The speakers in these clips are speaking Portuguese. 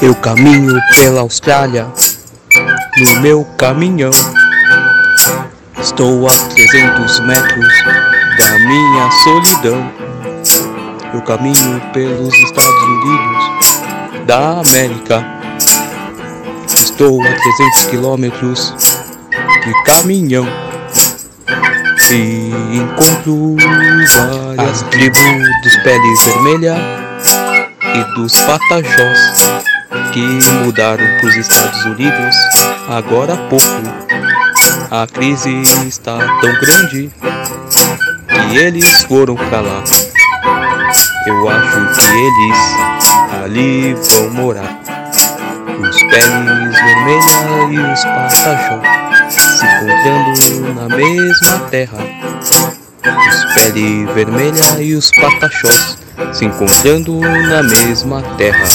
Eu caminho pela Austrália no meu caminhão. Estou a 300 metros da minha solidão. Eu caminho pelos Estados Unidos da América. Estou a 300 quilômetros de caminhão e encontro várias tribos dos pele vermelha e dos patajós que mudaram para os Estados Unidos agora há pouco. A crise está tão grande que eles foram para lá. Eu acho que eles ali vão morar. Os peles vermelha e os patajós se encontrando na mesma terra. Os pele vermelha e os pataxós se encontrando na mesma terra.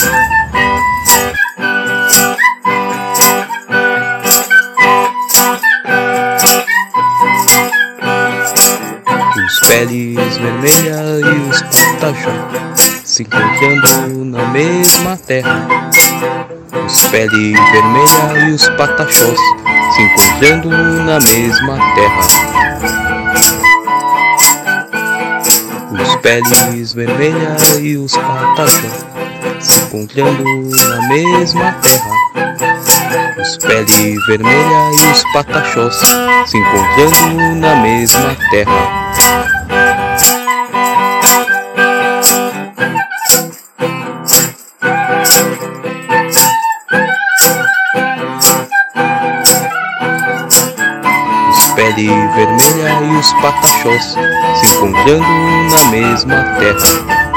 Os peles vermelha e os pataxós se encontrando na mesma terra. Os pele vermelha e os pataxós se encontrando na mesma terra. Os peles vermelha e os pataxós se encontrando na mesma terra. Os pele vermelha e os pataxós se encontrando na mesma terra. Pele vermelha e os pataxós se encontrando na mesma terra.